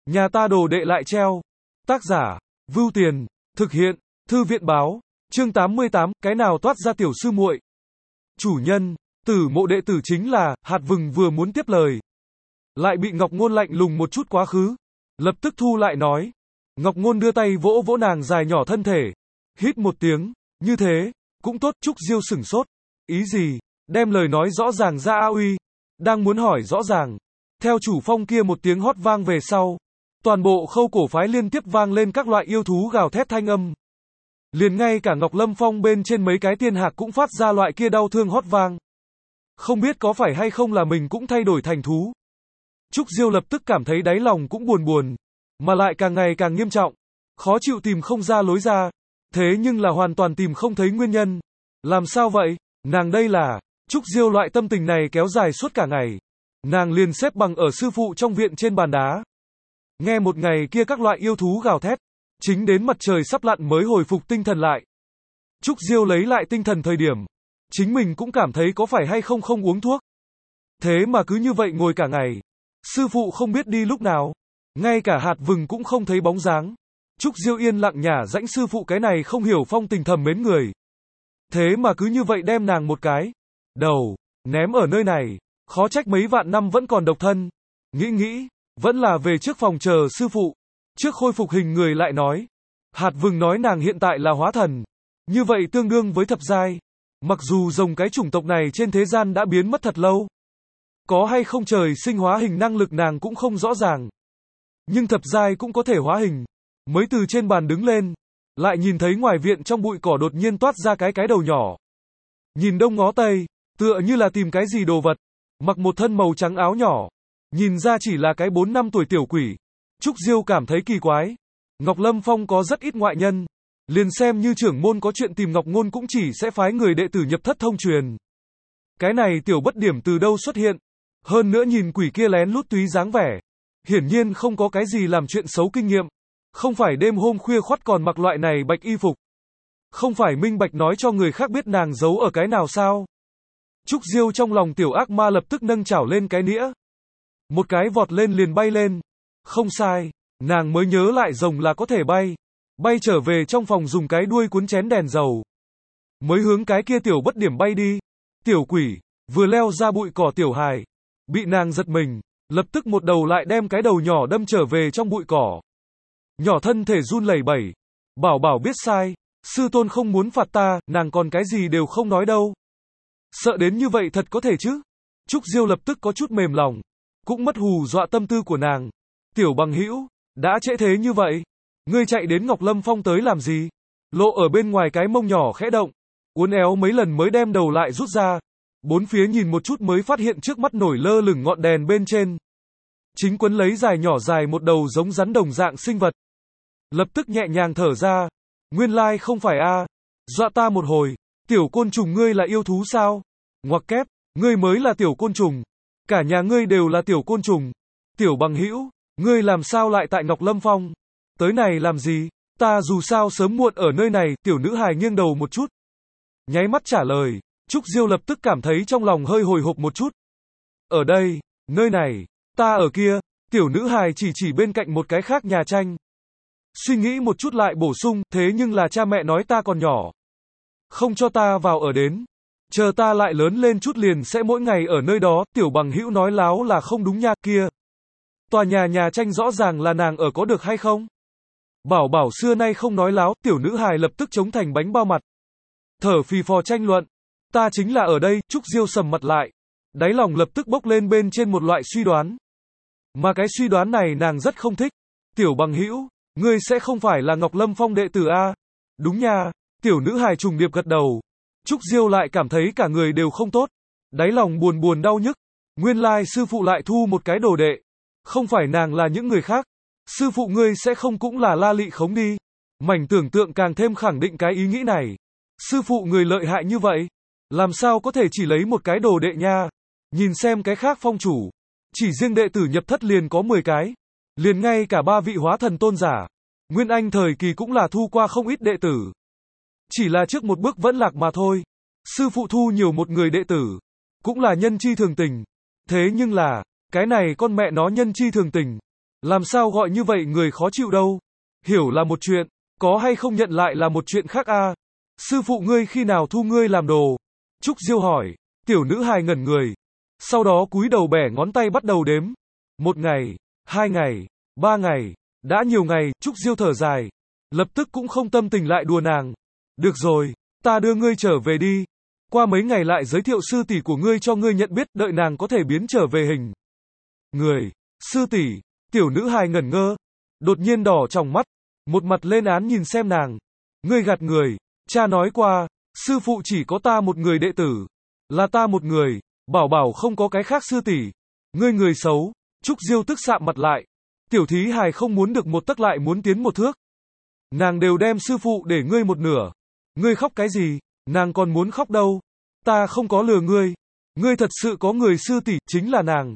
Nhà ta đồ đệ lại treo. Tác giả, Vưu Tiền, thực hiện, Thư viện báo, chương 88, cái nào toát ra tiểu sư muội. Chủ nhân, Tử Mộ đệ tử chính là, Hạt Vừng vừa muốn tiếp lời. Lại bị Ngọc Ngôn lạnh lùng một chút quá khứ. Lập tức thu lại nói. Ngọc Ngôn đưa tay vỗ vỗ nàng dài nhỏ thân thể. Hít một tiếng, như thế, cũng tốt. Trúc Diêu sửng sốt. Ý gì, đem lời nói rõ ràng ra a uy. Đang muốn hỏi rõ ràng. Theo chủ phong kia một tiếng hót vang về sau. Toàn bộ Khâu Cổ phái liên tiếp vang lên các loại yêu thú gào thét thanh âm. Liền ngay cả Ngọc Lâm Phong bên trên mấy cái tiên hạc cũng phát ra loại kia đau thương hót vang. Không biết có phải hay không là mình cũng thay đổi thành thú. Trúc Diêu lập tức cảm thấy đáy lòng cũng buồn buồn, mà lại càng ngày càng nghiêm trọng. Khó chịu tìm không ra lối ra. Thế nhưng là hoàn toàn tìm không thấy nguyên nhân. Làm sao vậy? Nàng đây là... Trúc Diêu loại tâm tình này kéo dài suốt cả ngày. Nàng liền xếp bằng ở sư phụ trong viện trên bàn đá. Nghe một ngày kia các loại yêu thú gào thét. Chính đến mặt trời sắp lặn mới hồi phục tinh thần lại. Trúc Diêu lấy lại tinh thần thời điểm. Chính mình cũng cảm thấy có phải hay không không uống thuốc. Thế mà cứ như vậy ngồi cả ngày. Sư phụ không biết đi lúc nào. Ngay cả Hạt Vừng cũng không thấy bóng dáng. Trúc Diêu yên lặng nhả rãnh sư phụ cái này không hiểu phong tình thầm mến người. Thế mà cứ như vậy đem nàng một cái đầu ném ở nơi này. Khó trách mấy vạn năm vẫn còn độc thân. Nghĩ, vẫn là về trước phòng chờ sư phụ. Trước khôi phục hình người lại nói. Hạt Vừng nói nàng hiện tại là hóa thần. Như vậy tương đương với thập giai. Mặc dù rồng cái chủng tộc này trên thế gian đã biến mất thật lâu. Có hay không trời sinh hóa hình năng lực nàng cũng không rõ ràng. Nhưng thập giai cũng có thể hóa hình. Mới từ trên bàn đứng lên. Lại nhìn thấy ngoài viện trong bụi cỏ đột nhiên toát ra cái đầu nhỏ. Nhìn đông ngó tây. Tựa như là tìm cái gì đồ vật. Mặc một thân màu trắng áo nhỏ. Nhìn ra chỉ là cái 4 năm tuổi tiểu quỷ. Trúc Diêu cảm thấy kỳ quái. Ngọc Lâm Phong có rất ít ngoại nhân. Liền xem như trưởng môn có chuyện tìm Ngọc Ngôn cũng chỉ sẽ phái người đệ tử nhập thất thông truyền. Cái này tiểu bất điểm từ đâu xuất hiện. Hơn nữa nhìn quỷ kia lén lút túy dáng vẻ. Hiển nhiên không có cái gì làm chuyện xấu kinh nghiệm. Không phải đêm hôm khuya khoắt còn mặc loại này bạch y phục. Không phải minh bạch nói cho người khác biết nàng giấu ở cái nào sao. Trúc Diêu trong lòng tiểu ác ma lập tức nâng chảo lên cái nĩa. Một cái vọt lên liền bay lên. Không sai, nàng mới nhớ lại rồng là có thể bay. Bay trở về trong phòng dùng cái đuôi cuốn chén đèn dầu. Mới hướng cái kia tiểu bất điểm bay đi. Tiểu quỷ, vừa leo ra bụi cỏ tiểu hài. Bị nàng giật mình, lập tức một đầu lại đem cái đầu nhỏ đâm trở về trong bụi cỏ. Nhỏ thân thể run lẩy bẩy. Bảo biết sai, sư tôn không muốn phạt ta, nàng còn cái gì đều không nói đâu. Sợ đến như vậy thật có thể chứ? Trúc Diêu lập tức có chút mềm lòng. Cũng mất hù dọa tâm tư của nàng. Tiểu bằng hữu, đã trễ thế như vậy. Ngươi chạy đến Ngọc Lâm Phong tới làm gì? Lộ ở bên ngoài cái mông nhỏ khẽ động. Uốn éo mấy lần mới đem đầu lại rút ra. Bốn phía nhìn một chút mới phát hiện trước mắt nổi lơ lửng ngọn đèn bên trên. Chính quấn lấy dài nhỏ dài một đầu giống rắn đồng dạng sinh vật. Lập tức nhẹ nhàng thở ra. Nguyên lai không phải a. Dọa ta một hồi. Tiểu côn trùng ngươi là yêu thú sao? Ngoặc kép, ngươi mới là tiểu côn trùng. Cả nhà ngươi đều là tiểu côn trùng. Tiểu bằng hữu, ngươi làm sao lại tại Ngọc Lâm Phong? Tới này làm gì? Ta dù sao sớm muộn ở nơi này. Tiểu nữ hài nghiêng đầu một chút. Nháy mắt trả lời. Trúc Diêu lập tức cảm thấy trong lòng hơi hồi hộp một chút. Ở đây, nơi này, ta ở kia. Tiểu nữ hài chỉ bên cạnh một cái khác nhà tranh. Suy nghĩ một chút lại bổ sung. Thế nhưng là cha mẹ nói ta còn nhỏ. Không cho ta vào ở đến. Chờ ta lại lớn lên chút liền sẽ mỗi ngày ở nơi đó. Tiểu bằng hữu nói láo là không đúng nha kia. Tòa nhà tranh rõ ràng là nàng ở có được hay không? Bảo xưa nay không nói láo. Tiểu nữ hài lập tức chống thành bánh bao mặt. Thở phì phò tranh luận. Ta chính là ở đây. Trúc Diêu sầm mặt lại. Đáy lòng lập tức bốc lên bên trên một loại suy đoán. Mà cái suy đoán này nàng rất không thích. Tiểu bằng hữu, ngươi sẽ không phải là Ngọc Lâm Phong đệ tử a? Đúng nha. Tiểu nữ hài trùng điệp gật đầu. Trúc Diêu lại cảm thấy cả người đều không tốt. Đáy lòng buồn đau nhức. Nguyên lai sư phụ lại thu một cái đồ đệ. Không phải nàng là những người khác. Sư phụ ngươi sẽ không cũng là La Lị Khống đi. Mảnh tưởng tượng càng thêm khẳng định cái ý nghĩ này. Sư phụ người lợi hại như vậy. Làm sao có thể chỉ lấy một cái đồ đệ nha. Nhìn xem cái khác phong chủ. Chỉ riêng đệ tử nhập thất liền có 10 cái. Liền ngay cả 3 vị hóa thần tôn giả. Nguyên Anh thời kỳ cũng là thu qua không ít đệ tử. Chỉ là trước một bước vẫn lạc mà thôi. Sư phụ thu nhiều một người đệ tử. Cũng là nhân chi thường tình. Thế nhưng là, cái này con mẹ nó nhân chi thường tình. Làm sao gọi như vậy người khó chịu đâu. Hiểu là một chuyện, có hay không nhận lại là một chuyện khác a. Sư phụ ngươi khi nào thu ngươi làm đồ? Trúc Diêu hỏi. Tiểu nữ hài ngẩn người. Sau đó cúi đầu bẻ ngón tay bắt đầu đếm. 1 ngày, 2 ngày, 3 ngày, đã nhiều ngày, Trúc Diêu thở dài. Lập tức cũng không tâm tình lại đùa nàng. Được rồi, ta đưa ngươi trở về đi. Qua mấy ngày lại giới thiệu sư tỷ của ngươi cho ngươi nhận biết, đợi nàng có thể biến trở về hình người. Sư tỷ, tiểu nữ hài ngẩn ngơ. Đột nhiên đỏ tròng mắt. Một mặt lên án nhìn xem nàng. Ngươi gạt người, cha nói qua, sư phụ chỉ có ta một người đệ tử. Là ta một người, bảo bảo không có cái khác sư tỷ. Ngươi người xấu. Trúc Diêu tức sạm mặt lại. Tiểu thí hài không muốn được một tấc lại muốn tiến một thước. Nàng đều đem sư phụ để ngươi một nửa. Ngươi khóc cái gì? Nàng còn muốn khóc đâu. Ta không có lừa ngươi. Ngươi thật sự có người sư tỷ, chính là nàng.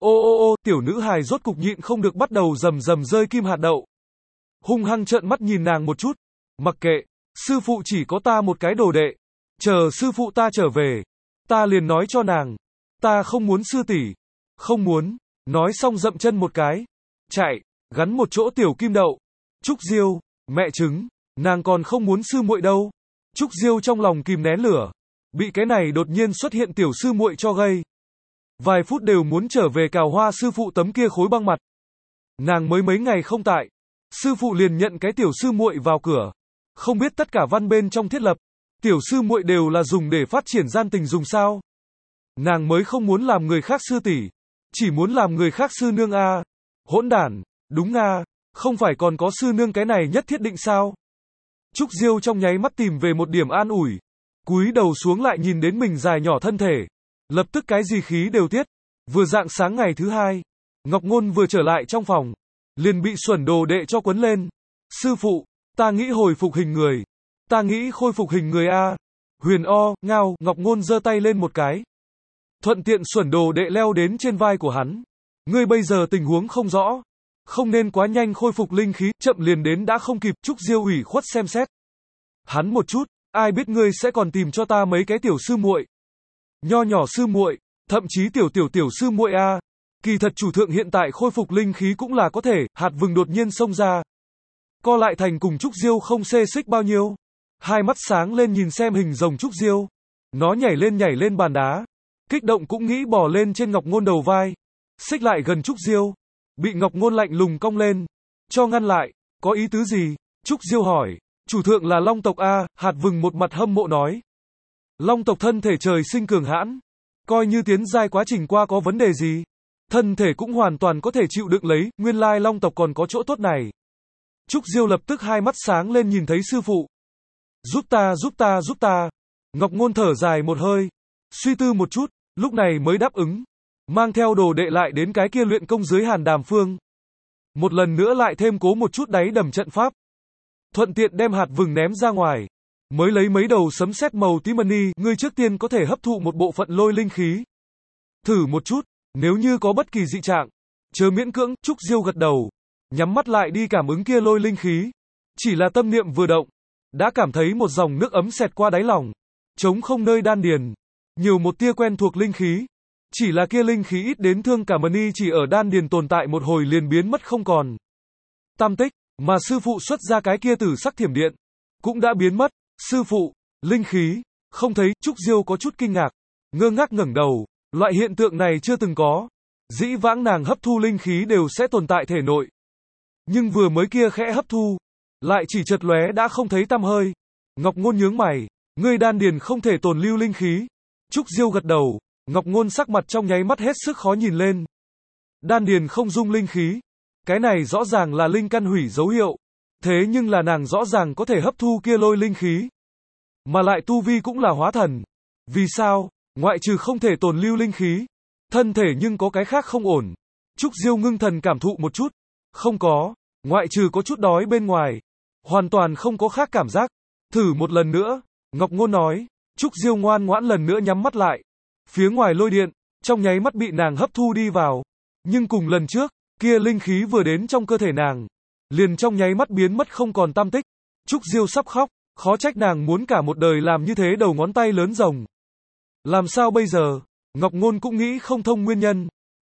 Ô, tiểu nữ hài rốt cục nhịn không được bắt đầu rầm rầm rơi kim hạt đậu. Hung hăng trợn mắt nhìn nàng một chút. Mặc kệ, sư phụ chỉ có ta một cái đồ đệ. Chờ sư phụ ta trở về, ta liền nói cho nàng. Ta không muốn sư tỷ. Không muốn. Nói xong dậm chân một cái. Chạy, gắn một chỗ tiểu kim đậu. Trúc Diêu, mẹ chứng, nàng còn không muốn sư muội đâu. Trúc Diêu trong lòng kìm nén lửa. Bị cái này đột nhiên xuất hiện tiểu sư muội cho gây. Vài phút đều muốn trở về cào hoa sư phụ tấm kia khối băng mặt. Nàng mới mấy ngày không tại. Sư phụ liền nhận cái tiểu sư muội vào cửa. Không biết tất cả văn bên trong thiết lập. Tiểu sư muội đều là dùng để phát triển gian tình dùng sao. Nàng mới không muốn làm người khác sư tỷ. Chỉ muốn làm người khác sư nương a. Hỗn đản, đúng a. Không phải còn có sư nương cái này nhất thiết định sao? Trúc Diêu trong nháy mắt tìm về một điểm an ủi. Cúi đầu xuống lại nhìn đến mình dài nhỏ thân thể. Lập tức cái gì khí đều tiết. Vừa rạng sáng ngày thứ 2. Ngọc Ngôn vừa trở lại trong phòng. Liền bị xuẩn đồ đệ cho quấn lên. Sư phụ, ta nghĩ hồi phục hình người. Ta nghĩ khôi phục hình người a. Huyền o, ngao, Ngọc Ngôn giơ tay lên một cái. Thuận tiện xuẩn đồ đệ leo đến trên vai của hắn. Ngươi bây giờ tình huống không rõ. Không nên quá nhanh khôi phục linh khí, chậm liền đến đã không kịp. Trúc Diêu ủy khuất xem xét hắn một chút, ai biết ngươi sẽ còn tìm cho ta mấy cái tiểu sư muội. Nho nhỏ sư muội, thậm chí tiểu sư muội a. Kỳ thật chủ thượng hiện tại khôi phục linh khí cũng là có thể. Hạt vừng đột nhiên xông ra. Co lại thành cùng Trúc Diêu không xê xích bao nhiêu. Hai mắt sáng lên nhìn xem hình rồng Trúc Diêu. Nó nhảy lên bàn đá. Kích động cũng nghĩ bò lên trên Ngọc Ngôn đầu vai. Xích lại gần Trúc Diêu. Bị Ngọc Ngôn lạnh lùng cong lên. Cho ngăn lại, có ý tứ gì? Trúc Diêu hỏi. Chủ thượng là Long tộc a. Hạt vừng một mặt hâm mộ nói. Long tộc thân thể trời sinh cường hãn. Coi như tiến giai quá trình qua có vấn đề gì. Thân thể cũng hoàn toàn có thể chịu đựng lấy. Nguyên lai Long tộc còn có chỗ tốt này. Trúc Diêu lập tức hai mắt sáng lên nhìn thấy sư phụ. Giúp ta. Ngọc Ngôn thở dài một hơi. Suy tư một chút, lúc này mới đáp ứng. Mang theo đồ đệ lại đến cái kia luyện công dưới Hàn Đàm Phương. Một lần nữa lại thêm cố một chút đáy đầm trận pháp. Thuận tiện đem hạt vừng ném ra ngoài. Mới lấy mấy đầu sấm sét màu tím mani, ngươi trước tiên có thể hấp thụ một bộ phận lôi linh khí. Thử một chút, nếu như có bất kỳ dị trạng, chớ miễn cưỡng. Trúc Diêu gật đầu. Nhắm mắt lại đi cảm ứng kia lôi linh khí. Chỉ là tâm niệm vừa động, đã cảm thấy một dòng nước ấm xẹt qua đáy lòng. Trống không nơi đan điền. Nhiều một tia quen thuộc linh khí. Chỉ là kia linh khí ít đến thương cả mani chỉ ở đan điền tồn tại một hồi liền biến mất không còn. Tam tích, mà sư phụ xuất ra cái kia tử sắc thiểm điện, cũng đã biến mất. Sư phụ, linh khí, không thấy. Trúc Diêu có chút kinh ngạc. Ngơ ngác ngẩng đầu. Loại hiện tượng này chưa từng có. Dĩ vãng nàng hấp thu linh khí đều sẽ tồn tại thể nội. Nhưng vừa mới kia khẽ hấp thu, lại chỉ chợt lóe đã không thấy tăm hơi. Ngọc Ngôn nhướng mày. Ngươi đan điền không thể tồn lưu linh khí. Trúc Diêu gật đầu. Ngọc Ngôn sắc mặt trong nháy mắt hết sức khó nhìn lên. Đan điền không dung linh khí. Cái này rõ ràng là linh căn hủy dấu hiệu. Thế nhưng là nàng rõ ràng có thể hấp thu kia lôi linh khí. Mà lại tu vi cũng là hóa thần. Vì sao? Ngoại trừ không thể tồn lưu linh khí. Thân thể nhưng có cái khác không ổn. Trúc Diêu ngưng thần cảm thụ một chút. Không có. Ngoại trừ có chút đói bên ngoài. Hoàn toàn không có khác cảm giác. Thử một lần nữa. Ngọc Ngôn nói. Trúc Diêu ngoan ngoãn lần nữa nhắm mắt lại. Phía ngoài lôi điện, trong nháy mắt bị nàng hấp thu đi vào. Nhưng cùng lần trước, kia linh khí vừa đến trong cơ thể nàng, liền trong nháy mắt biến mất không còn tăm tích. Trúc Diêu sắp khóc, khó trách nàng muốn cả một đời làm như thế đầu ngón tay lớn rồng. Làm sao bây giờ? Ngọc Ngôn cũng nghĩ không thông nguyên nhân.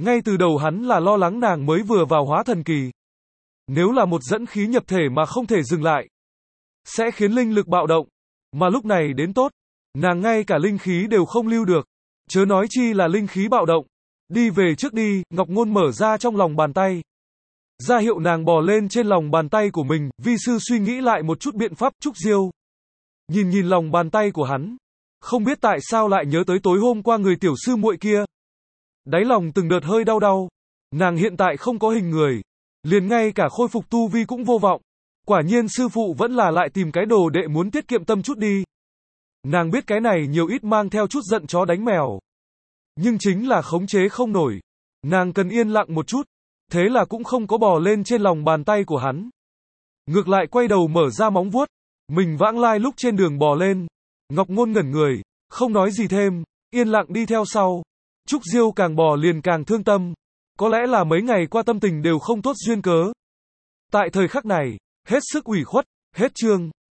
Ngay từ đầu hắn là lo lắng nàng mới vừa vào hóa thần kỳ. Nếu là một dẫn khí nhập thể mà không thể dừng lại, sẽ khiến linh lực bạo động. Mà lúc này đến tốt, nàng ngay cả linh khí đều không lưu được. Chớ nói chi là linh khí bạo động. Đi về trước đi, Ngọc Ngôn mở ra trong lòng bàn tay. Ra hiệu nàng bò lên trên lòng bàn tay của mình, vi sư suy nghĩ lại một chút biện pháp. Trúc Diêu nhìn nhìn lòng bàn tay của hắn, không biết tại sao lại nhớ tới tối hôm qua người tiểu sư muội kia. Đáy lòng từng đợt hơi đau đau. Nàng hiện tại không có hình người, liền ngay cả khôi phục tu vi cũng vô vọng. Quả nhiên sư phụ vẫn là lại tìm cái đồ đệ muốn tiết kiệm tâm chút đi. Nàng biết cái này nhiều ít mang theo chút giận chó đánh mèo, nhưng chính là khống chế không nổi. Nàng cần yên lặng một chút, thế là cũng không có bò lên trên lòng bàn tay của hắn. Ngược lại quay đầu mở ra móng vuốt, mình vãng lai lúc trên đường bò lên. Ngọc Ngôn ngẩn người, không nói gì thêm, yên lặng đi theo sau. Trúc Diêu càng bò liền càng thương tâm. Có lẽ là mấy ngày qua tâm tình đều không tốt duyên cớ. Tại thời khắc này, hết sức ủy khuất, hết chương.